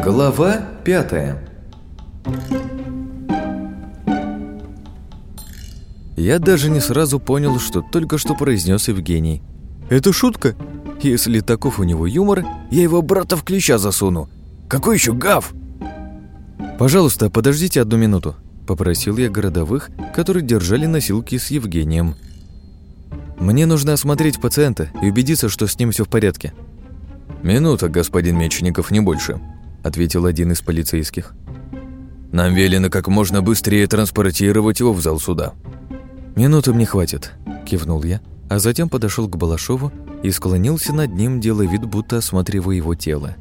Глава 5. Я даже не сразу понял, что только что произнес Евгений. «Это шутка? Если таков у него юмор, я его брата в клеща засуну. Какой еще гав?» «Пожалуйста, подождите 1 минуту», — попросил я городовых, которые держали носилки с Евгением. «Мне нужно осмотреть пациента и убедиться, что с ним все в порядке». «Минута, господин Мечников, не больше», — ответил один из полицейских. «Нам велено как можно быстрее транспортировать его в зал суда». «Минуты мне хватит», — кивнул я, а затем подошел к Балашову и склонился над ним, делая вид, будто осматривая его тело.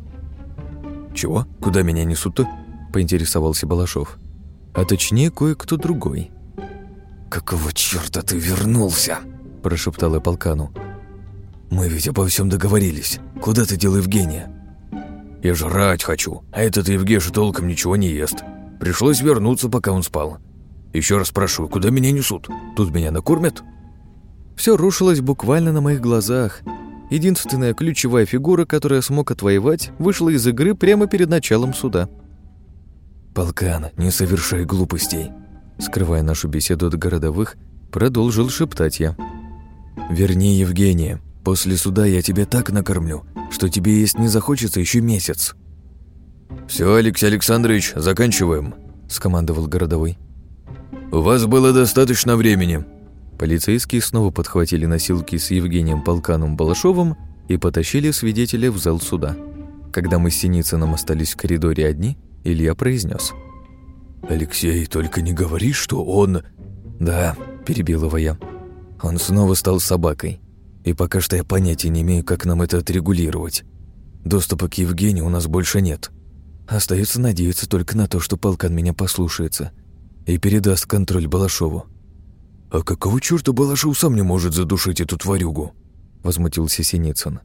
«Чего? Куда меня несут-то?» — поинтересовался Балашов. А точнее, кое-кто другой. «Какого черта ты вернулся?» — прошептал я полкану. «Мы ведь обо всем договорились. Куда ты дел Евгения?» «Я жрать хочу, а этот Евгеша толком ничего не ест. Пришлось вернуться, пока он спал. Еще раз спрашиваю, куда меня несут? Тут меня накормят?» Все рушилось буквально на моих глазах. Единственная ключевая фигура, которую я смог отвоевать, вышла из игры прямо перед началом суда. «Полкан, не совершай глупостей», — скрывая нашу беседу от городовых, продолжил шептать я. «Верни Евгения. После суда я тебя так накормлю, что тебе есть не захочется еще месяц». «Все, Алексей Александрович, заканчиваем», — скомандовал городовой. «У вас было достаточно времени». Полицейские снова подхватили носилки с Евгением Полканом Балашовым и потащили свидетеля в зал суда. Когда мы с Синицыным остались в коридоре одни, Илья произнес: «Алексей, только не говори, что он...» «Да», — перебил его я. «Он снова стал собакой. И пока что я понятия не имею, как нам это отрегулировать. Доступа к Евгению у нас больше нет. Остается надеяться только на то, что полкан меня послушается и передаст контроль Балашову». «А какого черта Балашов сам не может задушить эту тварюгу?» — возмутился Синицын.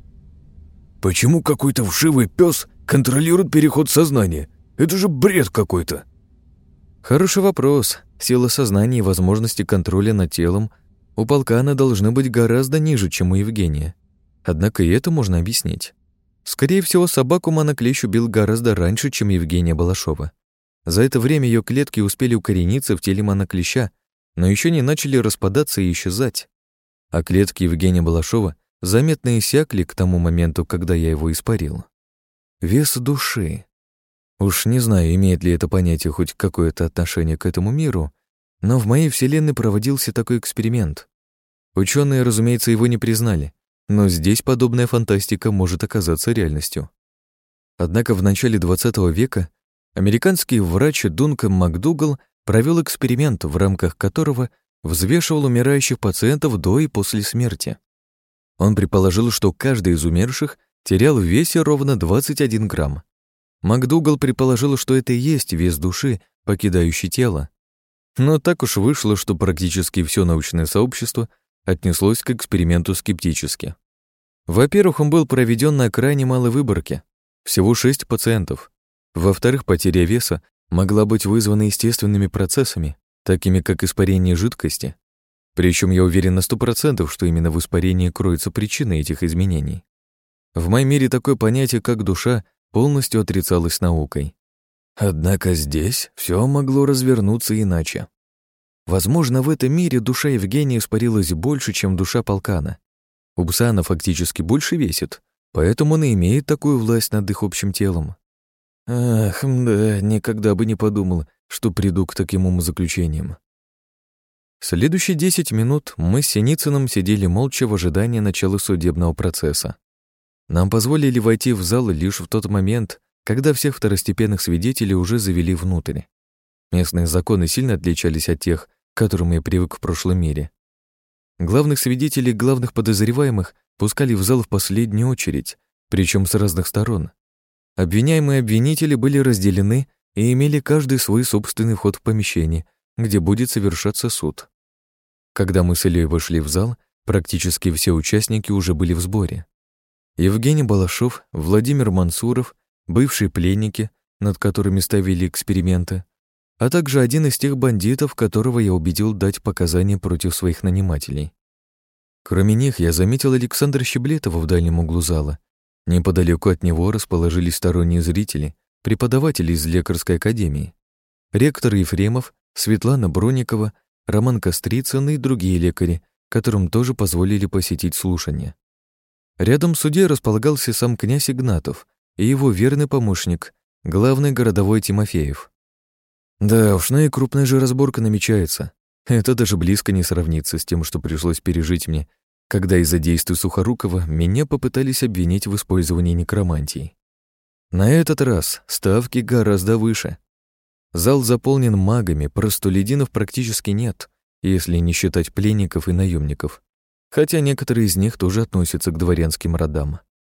«Почему какой-то вшивый пес контролирует переход сознания? Это же бред какой-то!» «Хороший вопрос. Сила сознания и возможности контроля над телом у полкана должны быть гораздо ниже, чем у Евгения. Однако и это можно объяснить. Скорее всего, собаку Моноклещ убил гораздо раньше, чем Евгения Балашова. За это время ее клетки успели укорениться в теле Моноклеща, но еще не начали распадаться и исчезать. А клетки Евгения Балашова заметно иссякли к тому моменту, когда я его испарил. Вес души. Уж не знаю, имеет ли это понятие хоть какое-то отношение к этому миру, но в моей вселенной проводился такой эксперимент. Ученые, разумеется, его не признали, но здесь подобная фантастика может оказаться реальностью. Однако в начале 20 века американский врач Дункан МакДугал провел эксперимент, в рамках которого взвешивал умирающих пациентов до и после смерти. Он предположил, что каждый из умерших терял в весе ровно 21 грамм. МакДугал предположил, что это и есть вес души, покидающий тело. Но так уж вышло, что практически все научное сообщество отнеслось к эксперименту скептически. Во-первых, он был проведен на крайне малой выборке, всего 6 пациентов. Во-вторых, потеря веса могла быть вызвана естественными процессами, такими как испарение жидкости. Причем я уверен на 100%, что именно в испарении кроется причина этих изменений. В моем мире такое понятие, как душа, полностью отрицалось наукой. Однако здесь все могло развернуться иначе. Возможно, в этом мире душа Евгения испарилась больше, чем душа полкана. У пса она фактически больше весит, поэтому он и имеет такую власть над их общим телом. Ах, да, никогда бы не подумал, что приду к таким умозаключениям. Следующие 10 минут мы с Синицыным сидели молча в ожидании начала судебного процесса. Нам позволили войти в зал лишь в тот момент, когда всех второстепенных свидетелей уже завели внутрь. Местные законы сильно отличались от тех, к которым я привык в прошлом мире. Главных свидетелей, главных подозреваемых пускали в зал в последнюю очередь, причем с разных сторон. Обвиняемые и обвинители были разделены и имели каждый свой собственный вход в помещение, где будет совершаться суд. Когда мы с Ильей вошли в зал, практически все участники уже были в сборе. Евгений Балашов, Владимир Мансуров, бывшие пленники, над которыми ставили эксперименты, а также один из тех бандитов, которого я убедил дать показания против своих нанимателей. Кроме них, я заметил Александра Щеблетова в дальнем углу зала. Неподалеку от него расположились сторонние зрители, преподаватели из лекарской академии. Ректор Ефремов, Светлана Бронникова, Роман Кострицын и другие лекари, которым тоже позволили посетить слушание. Рядом с судьей располагался сам князь Игнатов и его верный помощник, главный городовой Тимофеев. Да уж, и крупная же разборка намечается. Это даже близко не сравнится с тем, что пришлось пережить мне, когда из-за действий Сухорукова меня попытались обвинить в использовании некромантии. На этот раз ставки гораздо выше. Зал заполнен магами, простолюдинов практически нет, если не считать пленников и наемников, хотя некоторые из них тоже относятся к дворянским родам.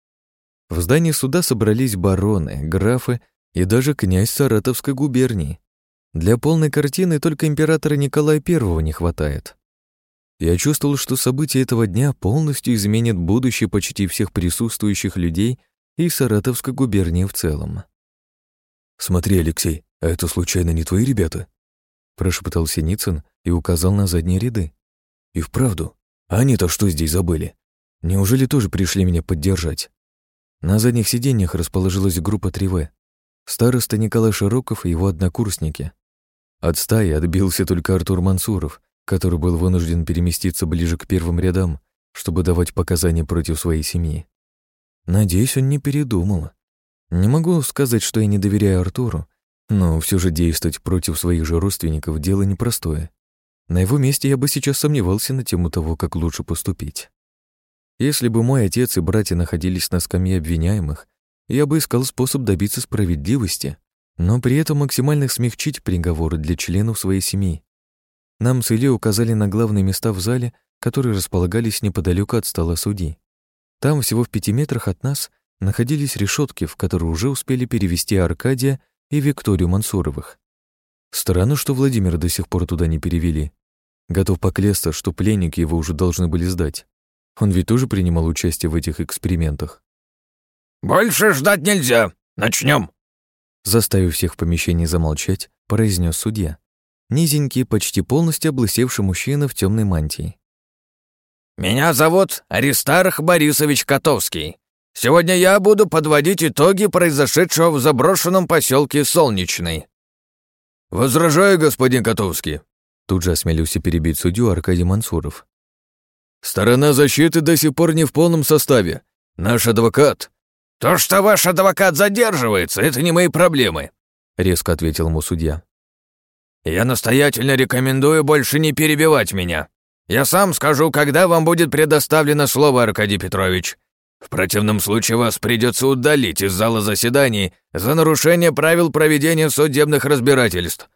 В здании суда собрались бароны, графы и даже князь Саратовской губернии. Для полной картины только императора Николая I не хватает. Я чувствовал, что события этого дня полностью изменят будущее почти всех присутствующих людей и Саратовской губернии в целом. «Смотри, Алексей, а это случайно не твои ребята?» Прошептал Синицын и указал на задние ряды. «И вправду, а они-то что здесь забыли? Неужели тоже пришли меня поддержать?» На задних сиденьях расположилась группа 3В. Староста Николай Широков и его однокурсники. От стаи отбился только Артур Мансуров, который был вынужден переместиться ближе к первым рядам, чтобы давать показания против своей семьи. Надеюсь, он не передумал. Не могу сказать, что я не доверяю Артуру, но все же действовать против своих же родственников — дело непростое. На его месте я бы сейчас сомневался на тему того, как лучше поступить. Если бы мой отец и братья находились на скамье обвиняемых, я бы искал способ добиться справедливости, но при этом максимально смягчить приговоры для членов своей семьи. Нам с Ильей указали на главные места в зале, которые располагались неподалеку от стола судьи. Там, всего в 5 метрах от нас, находились решетки, в которые уже успели перевести Аркадия и Викторию Мансуровых. Странно, что Владимира до сих пор туда не перевели. Готов поклясться, что пленники его уже должны были сдать. Он ведь тоже принимал участие в этих экспериментах. «Больше ждать нельзя. Начнем!» Заставив всех в помещении замолчать, произнес судья. Низенький, почти полностью облысевший мужчина в темной мантии. «Меня зовут Аристарх Борисович Котовский. Сегодня я буду подводить итоги произошедшего в заброшенном поселке Солнечный». «Возражаю, господин Котовский», — тут же осмелился перебить судью Аркадий Мансуров. «Сторона защиты до сих пор не в полном составе. Наш адвокат...» «То, что ваш адвокат задерживается, это не мои проблемы», — резко ответил ему судья. «Я настоятельно рекомендую больше не перебивать меня. Я сам скажу, когда вам будет предоставлено слово, Аркадий Петрович. В противном случае вас придется удалить из зала заседаний за нарушение правил проведения судебных разбирательств».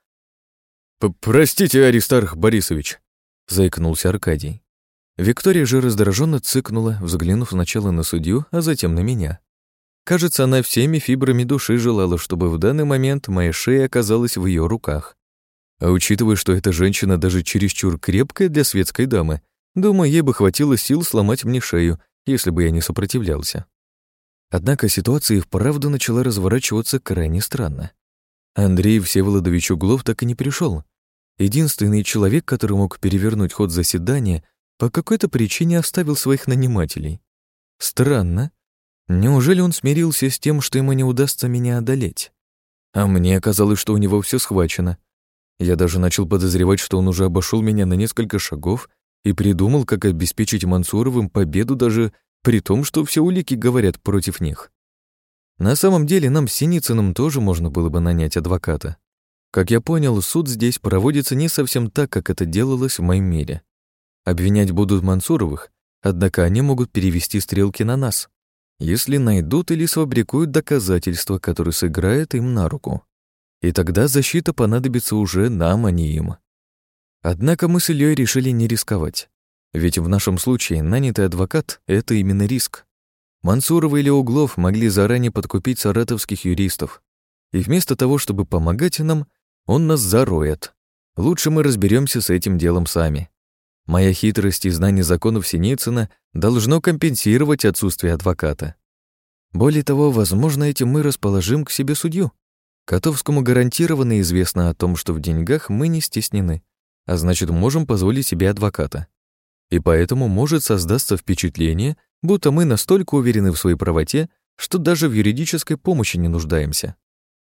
«Простите, Аристарх Борисович», — заикнулся Аркадий. Виктория же раздраженно цыкнула, взглянув сначала на судью, а затем на меня. Кажется, она всеми фибрами души желала, чтобы в данный момент моя шея оказалась в ее руках. А учитывая, что эта женщина даже чересчур крепкая для светской дамы, думаю, ей бы хватило сил сломать мне шею, если бы я не сопротивлялся. Однако ситуация и вправду начала разворачиваться крайне странно. Андрей Всеволодович Углов так и не пришел. Единственный человек, который мог перевернуть ход заседания, по какой-то причине оставил своих нанимателей. Странно. Неужели он смирился с тем, что ему не удастся меня одолеть? А мне казалось, что у него все схвачено. Я даже начал подозревать, что он уже обошел меня на несколько шагов и придумал, как обеспечить Мансуровым победу даже при том, что все улики говорят против них. На самом деле нам с Синицыным тоже можно было бы нанять адвоката. Как я понял, суд здесь проводится не совсем так, как это делалось в моем мире. Обвинять будут Мансуровых, однако они могут перевести стрелки на нас, если найдут или сфабрикуют доказательства, которые сыграют им на руку. И тогда защита понадобится уже нам, а не им. Однако мы с Ильей решили не рисковать. Ведь в нашем случае нанятый адвокат — это именно риск. Мансуровы или Углов могли заранее подкупить саратовских юристов. И вместо того, чтобы помогать нам, он нас зароет. Лучше мы разберемся с этим делом сами. Моя хитрость и знание законов Синицына должно компенсировать отсутствие адвоката. Более того, возможно, этим мы расположим к себе судью. Котовскому гарантированно известно о том, что в деньгах мы не стеснены, а значит, можем позволить себе адвоката. И поэтому может создаться впечатление, будто мы настолько уверены в своей правоте, что даже в юридической помощи не нуждаемся.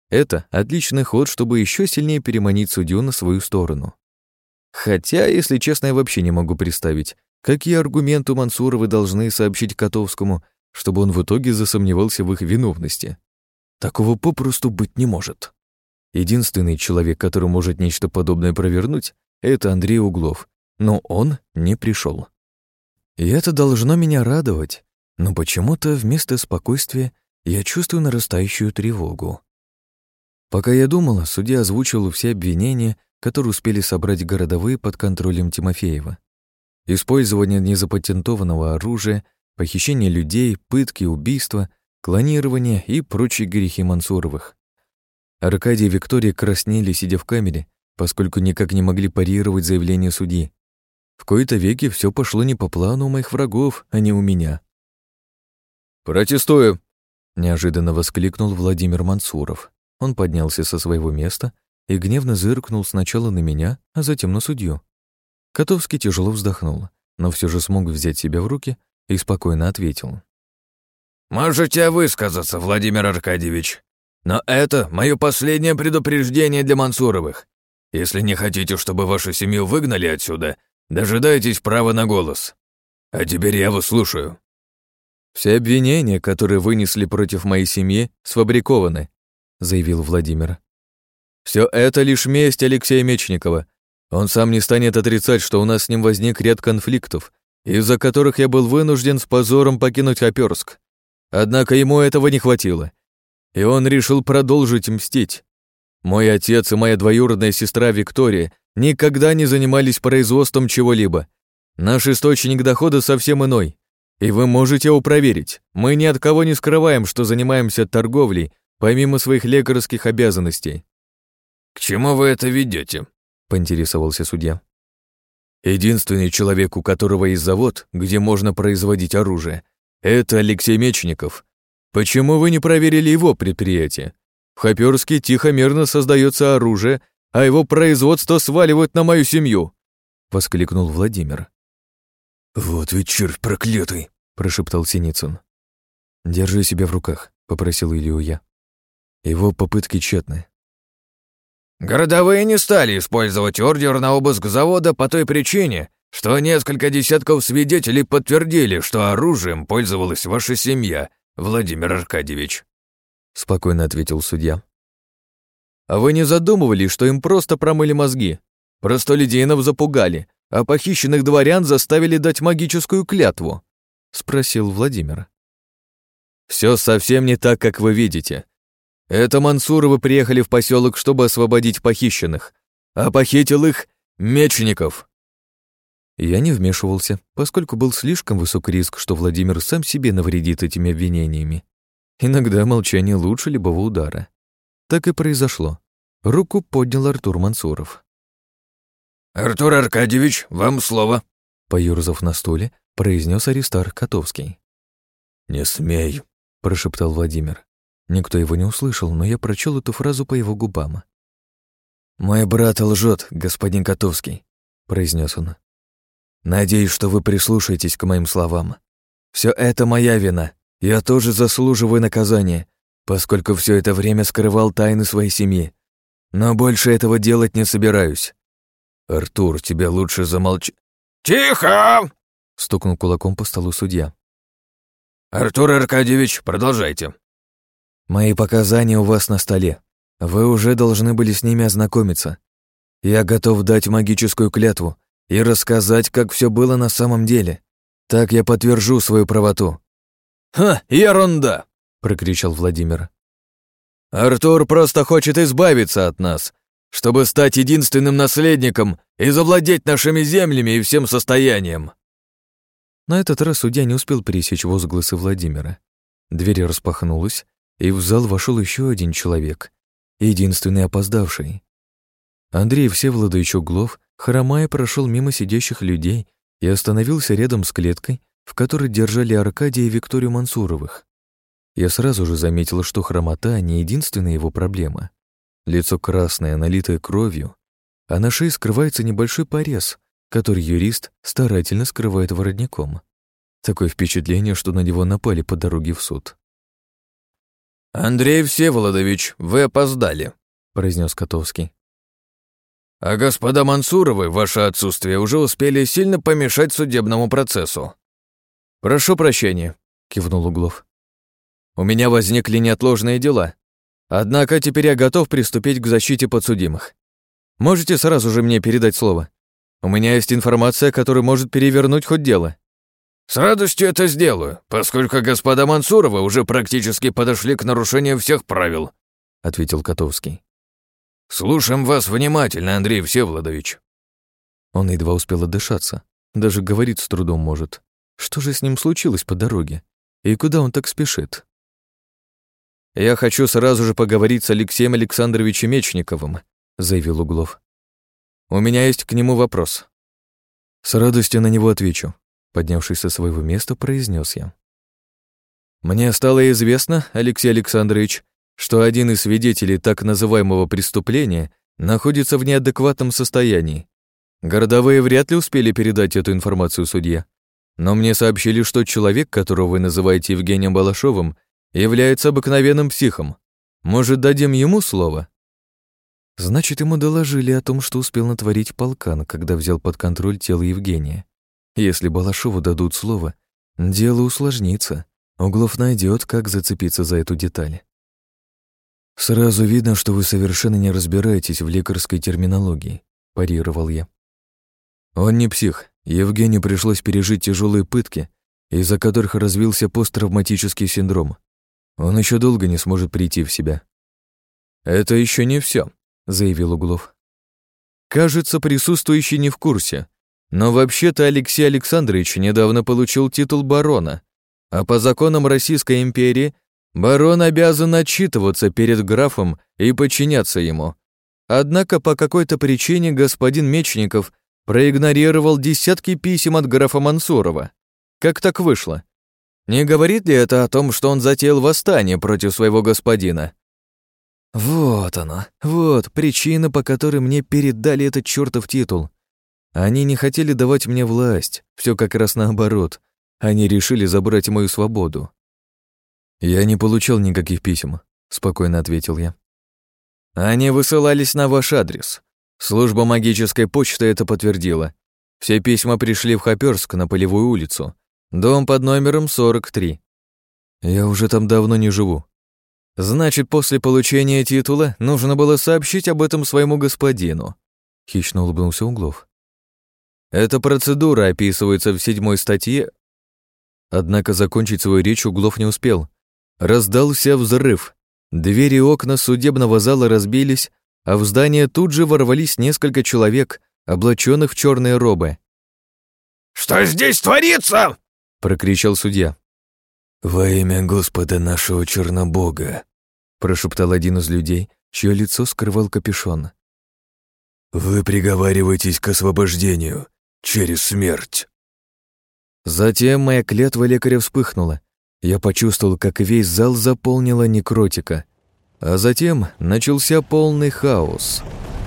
Это отличный ход, чтобы еще сильнее переманить судью на свою сторону. Хотя, если честно, я вообще не могу представить, какие аргументы Мансуровы должны сообщить Котовскому, чтобы он в итоге засомневался в их виновности. Такого попросту быть не может. Единственный человек, который может нечто подобное провернуть, это Андрей Углов, но он не пришел. И это должно меня радовать, но почему-то вместо спокойствия я чувствую нарастающую тревогу. Пока я думала, судья озвучил все обвинения, которые успели собрать городовые под контролем Тимофеева. Использование незапатентованного оружия, похищение людей, пытки, убийства, клонирование и прочие грехи Мансуровых. Аркадий и Виктория краснели, сидя в камере, поскольку никак не могли парировать заявление судьи. В кои-то веки все пошло не по плану у моих врагов, а не у меня. «Протестую!» — неожиданно воскликнул Владимир Мансуров. Он поднялся со своего места и гневно зыркнул сначала на меня, а затем на судью. Котовский тяжело вздохнул, но все же смог взять себя в руки и спокойно ответил. «Можете высказаться, Владимир Аркадьевич, но это мое последнее предупреждение для Мансуровых. Если не хотите, чтобы вашу семью выгнали отсюда, дожидайтесь права на голос. А теперь я вас слушаю». «Все обвинения, которые вынесли против моей семьи, сфабрикованы», — заявил Владимир. «Все это лишь месть Алексея Мечникова. Он сам не станет отрицать, что у нас с ним возник ряд конфликтов, из-за которых я был вынужден с позором покинуть Хоперск. Однако ему этого не хватило, и он решил продолжить мстить. Мой отец и моя двоюродная сестра Виктория никогда не занимались производством чего-либо. Наш источник дохода совсем иной, и вы можете его проверить. Мы ни от кого не скрываем, что занимаемся торговлей, помимо своих лекарских обязанностей». «К чему вы это ведете?» — поинтересовался судья. «Единственный человек, у которого есть завод, где можно производить оружие, это Алексей Мечников. Почему вы не проверили его предприятие? В Хоперске тихо-мирно создается оружие, а его производство сваливают на мою семью!» — воскликнул Владимир. «Вот ведь червь проклятый!» — прошептал Синицын. «Держи себя в руках», — попросил Илью я. Его попытки тщетны. «Городовые не стали использовать ордер на обыск завода по той причине, что несколько десятков свидетелей подтвердили, что оружием пользовалась ваша семья, Владимир Аркадьевич», — спокойно ответил судья. «А вы не задумывались, что им просто промыли мозги? Простолюдинов запугали, а похищенных дворян заставили дать магическую клятву?» — спросил Владимир. «Все совсем не так, как вы видите. Это Мансуровы приехали в поселок, чтобы освободить похищенных, а похитил их Мечников». Я не вмешивался, поскольку был слишком высок риск, что Владимир сам себе навредит этими обвинениями. Иногда молчание лучше любого удара. Так и произошло. Руку поднял Артур Мансуров. «Артур Аркадьевич, вам слово», — поёрзав на стуле, произнес Аристарх Котовский. «Не смей», — прошептал Владимир. Никто его не услышал, но я прочел эту фразу по его губам. «Мой брат лжет, господин Котовский», — произнес он. «Надеюсь, что вы прислушаетесь к моим словам. Все это моя вина. Я тоже заслуживаю наказания, поскольку все это время скрывал тайны своей семьи. Но больше этого делать не собираюсь. Артур, тебе лучше замолчать». «Тихо!» — стукнул кулаком по столу судья. «Артур Аркадьевич, продолжайте». «Мои показания у вас на столе. Вы уже должны были с ними ознакомиться. Я готов дать магическую клятву и рассказать, как все было на самом деле. Так я подтвержу свою правоту». «Ха, ерунда!» — прокричал Владимир. «Артур просто хочет избавиться от нас, чтобы стать единственным наследником и завладеть нашими землями и всем состоянием». На этот раз судья не успел пересечь возгласы Владимира. Дверь распахнулась, и в зал вошел еще один человек, единственный опоздавший. Андрей Всеволодович Углов, хромая, прошел мимо сидящих людей и остановился рядом с клеткой, в которой держали Аркадия и Викторию Мансуровых. Я сразу же заметила, что хромота не единственная его проблема. Лицо красное, налитое кровью, а на шее скрывается небольшой порез, который юрист старательно скрывает воротником. Такое впечатление, что на него напали по дороге в суд. «Андрей Всеволодович, вы опоздали», — произнес Котовский. «А господа Мансуровы в ваше отсутствие уже успели сильно помешать судебному процессу». «Прошу прощения», — кивнул Углов. «У меня возникли неотложные дела. Однако теперь я готов приступить к защите подсудимых. Можете сразу же мне передать слово? У меня есть информация, которая может перевернуть ход дела». «С радостью это сделаю, поскольку господа Мансуровы уже практически подошли к нарушению всех правил», — ответил Котовский. «Слушаем вас внимательно, Андрей Всеволодович». Он едва успел отдышаться, даже говорить с трудом может. Что же с ним случилось по дороге? И куда он так спешит? «Я хочу сразу же поговорить с Алексеем Александровичем Мечниковым», — заявил Углов. «У меня есть к нему вопрос». «С радостью на него отвечу», — поднявшись со своего места, произнес я. «Мне стало известно, Алексей Александрович, что один из свидетелей так называемого преступления находится в неадекватном состоянии. Городовые вряд ли успели передать эту информацию судье, но мне сообщили, что человек, которого вы называете Евгением Балашовым, является обыкновенным психом. Может, дадим ему слово?» Значит, ему доложили о том, что успел натворить полкан, когда взял под контроль тело Евгения. Если Балашову дадут слово, дело усложнится. Углов найдет, как зацепиться за эту деталь. «Сразу видно, что вы совершенно не разбираетесь в лекарской терминологии», – парировал я. «Он не псих. Евгению пришлось пережить тяжелые пытки, из-за которых развился посттравматический синдром. Он еще долго не сможет прийти в себя». «Это еще не все», — заявил Углов. «Кажется, присутствующий не в курсе, но вообще-то Алексей Александрович недавно получил титул барона, а по законам Российской империи барон обязан отчитываться перед графом и подчиняться ему. Однако по какой-то причине господин Мечников проигнорировал десятки писем от графа Мансурова. Как так вышло? Не говорит ли это о том, что он затеял восстание против своего господина?» «Вот оно, вот причина, по которой мне передали этот чертов титул. Они не хотели давать мне власть, все как раз наоборот. Они решили забрать мою свободу». «Я не получал никаких писем», — спокойно ответил я. «Они высылались на ваш адрес. Служба магической почты это подтвердила. Все письма пришли в Хоперск на Полевую улицу, дом под номером 43. Я уже там давно не живу. Значит, после получения титула нужно было сообщить об этом своему господину», — хищно улыбнулся Углов. «Эта процедура описывается в 7 статье». Однако закончить свою речь Углов не успел. Раздался взрыв. Двери и окна судебного зала разбились, а в здание тут же ворвались несколько человек, облаченных в черные робы. «Что здесь творится?» — прокричал судья. «Во имя Господа нашего Чернобога», — прошептал один из людей, чье лицо скрывал капюшон. «Вы приговариваетесь к освобождению через смерть». Затем моя клятва лекаря вспыхнула. Я почувствовал, как весь зал заполнила некротика. А затем начался полный хаос.